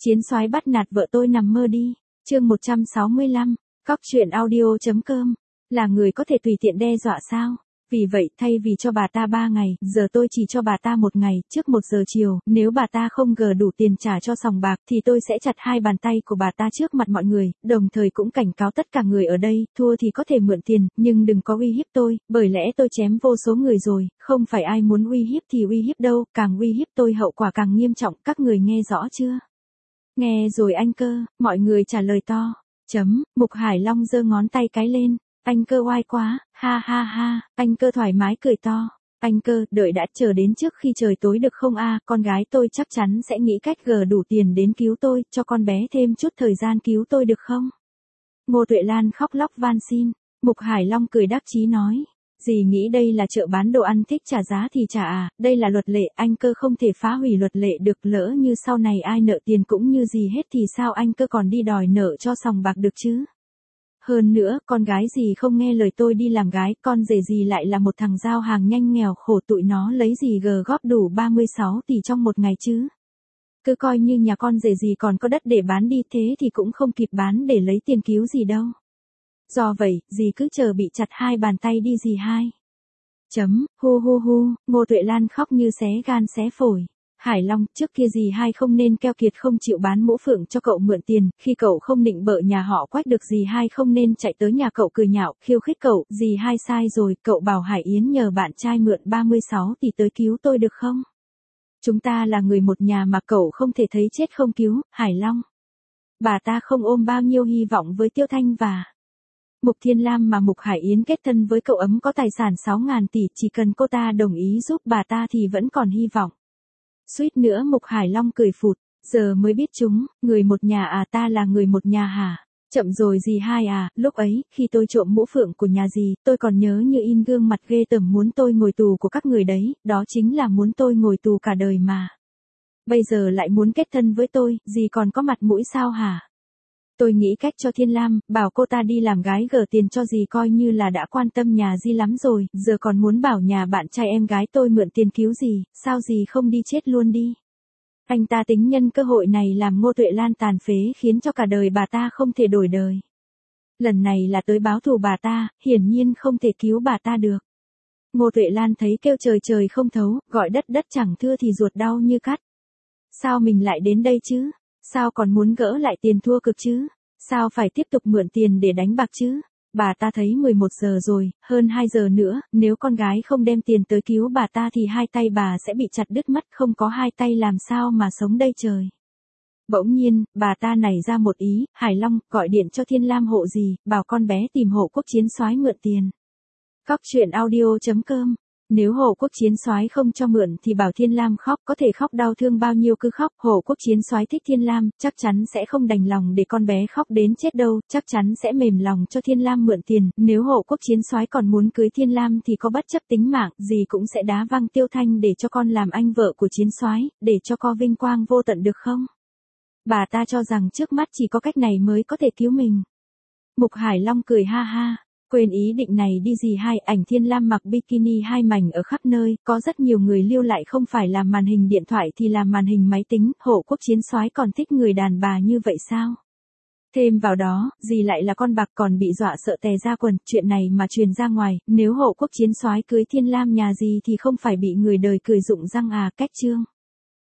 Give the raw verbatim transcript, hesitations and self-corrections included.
Chiến soái bắt nạt vợ tôi nằm mơ đi. Chương một trăm sáu mươi lăm, Cóc truyện audio.com. Là người có thể tùy tiện đe dọa sao? Vì vậy, thay vì cho bà ta ba ngày, giờ tôi chỉ cho bà ta một ngày, trước một giờ chiều, nếu bà ta không gờ đủ tiền trả cho sòng bạc, thì tôi sẽ chặt hai bàn tay của bà ta trước mặt mọi người, đồng thời cũng cảnh cáo tất cả người ở đây, thua thì có thể mượn tiền, nhưng đừng có uy hiếp tôi, bởi lẽ tôi chém vô số người rồi, không phải ai muốn uy hiếp thì uy hiếp đâu, càng uy hiếp tôi hậu quả càng nghiêm trọng, các người nghe rõ chưa? Nghe rồi anh Cơ, mọi người trả lời to. Chấm, Mục Hải Long giơ ngón tay cái lên. Anh Cơ oai quá, ha ha ha, anh Cơ thoải mái cười to. Anh Cơ, đợi đã, chờ đến trước khi trời tối được không a? Con gái tôi chắc chắn sẽ nghĩ cách gờ đủ tiền đến cứu tôi, cho con bé thêm chút thời gian cứu tôi được không? Ngô Tuệ Lan khóc lóc van xin. Mục Hải Long cười đắc chí nói. Dì nghĩ đây là chợ bán đồ ăn, thích trả giá thì trả à, đây là luật lệ, anh Cơ không thể phá hủy luật lệ được, lỡ như sau này ai nợ tiền cũng như dì hết thì sao anh Cơ còn đi đòi nợ cho sòng bạc được chứ? Hơn nữa, con gái dì không nghe lời tôi đi làm gái, con rể dì lại là một thằng giao hàng nhanh nghèo khổ, tụi nó lấy gì gờ góp đủ ba mươi sáu tỷ trong một ngày chứ? Cứ coi như nhà con rể dì còn có đất để bán đi, thế thì cũng không kịp bán để lấy tiền cứu gì đâu. Do vậy, dì cứ chờ bị chặt hai bàn tay đi dì hai. Chấm, hu hu hu, Ngô Tuệ Lan khóc như xé gan xé phổi. Hải Long, trước kia dì hai không nên keo kiệt không chịu bán mũ phượng cho cậu mượn tiền, khi cậu không định bợ nhà họ Quách được dì hai không nên chạy tới nhà cậu cười nhạo, khiêu khích cậu, dì hai sai rồi, cậu bảo Hải Yến nhờ bạn trai mượn ba mươi sáu tỷ tới cứu tôi được không? Chúng ta là người một nhà mà cậu không thể thấy chết không cứu, Hải Long. Bà ta không ôm bao nhiêu hy vọng với Tiêu Thanh và Mục Thiên Lam mà Mục Hải Yến kết thân với cậu ấm có tài sản sáu ngàn tỷ, chỉ cần cô ta đồng ý giúp bà ta thì vẫn còn hy vọng. Suýt nữa Mục Hải Long cười phụt, giờ mới biết chúng, người một nhà à, ta là người một nhà hả? Chậm rồi dì hai à, lúc ấy, khi tôi trộm mũ phượng của nhà dì, tôi còn nhớ như in gương mặt ghê tởm muốn tôi ngồi tù của các người đấy, đó chính là muốn tôi ngồi tù cả đời mà. Bây giờ lại muốn kết thân với tôi, dì còn có mặt mũi sao hả? Tôi nghĩ cách cho Thiên Lam, bảo cô ta đi làm gái gờ tiền cho dì coi như là đã quan tâm nhà dì lắm rồi, giờ còn muốn bảo nhà bạn trai em gái tôi mượn tiền cứu dì, sao dì không đi chết luôn đi. Anh ta tính nhân cơ hội này làm Ngô Tuệ Lan tàn phế khiến cho cả đời bà ta không thể đổi đời. Lần này là tới báo thù bà ta, hiển nhiên không thể cứu bà ta được. Ngô Tuệ Lan thấy kêu trời trời không thấu, gọi đất đất chẳng thưa thì ruột đau như cắt. Sao mình lại đến đây chứ? Sao còn muốn gỡ lại tiền thua cực chứ? Sao phải tiếp tục mượn tiền để đánh bạc chứ? Bà ta thấy mười một giờ rồi, hơn hai giờ nữa, nếu con gái không đem tiền tới cứu bà ta thì hai tay bà sẽ bị chặt đứt mất, không có hai tay làm sao mà sống đây trời. Bỗng nhiên, bà ta nảy ra một ý, Hải Long, gọi điện cho Thiên Lam hộ dì, bảo con bé tìm Hộ Quốc Chiến soái mượn tiền. Cóc truyện audio.com. Nếu Hộ Quốc Chiến soái không cho mượn thì bảo Thiên Lam khóc, có thể khóc đau thương bao nhiêu cứ khóc, Hộ Quốc Chiến soái thích Thiên Lam, chắc chắn sẽ không đành lòng để con bé khóc đến chết đâu, chắc chắn sẽ mềm lòng cho Thiên Lam mượn tiền, nếu Hộ Quốc Chiến soái còn muốn cưới Thiên Lam thì có bất chấp tính mạng, gì cũng sẽ đá văng Tiêu Thanh để cho con làm anh vợ của Chiến soái, để cho co vinh quang vô tận được không? Bà ta cho rằng trước mắt chỉ có cách này mới có thể cứu mình. Mục Hải Long cười ha ha. Quên ý định này đi dì hai, ảnh Thiên Lam mặc bikini hai mảnh ở khắp nơi, có rất nhiều người lưu lại không phải làm màn hình điện thoại thì làm màn hình máy tính, Hộ Quốc Chiến soái còn thích người đàn bà như vậy sao? Thêm vào đó, dì lại là con bạc còn bị dọa sợ tè ra quần, chuyện này mà truyền ra ngoài, nếu Hộ Quốc Chiến soái cưới Thiên Lam nhà dì thì không phải bị người đời cười rụng răng à, cách chương.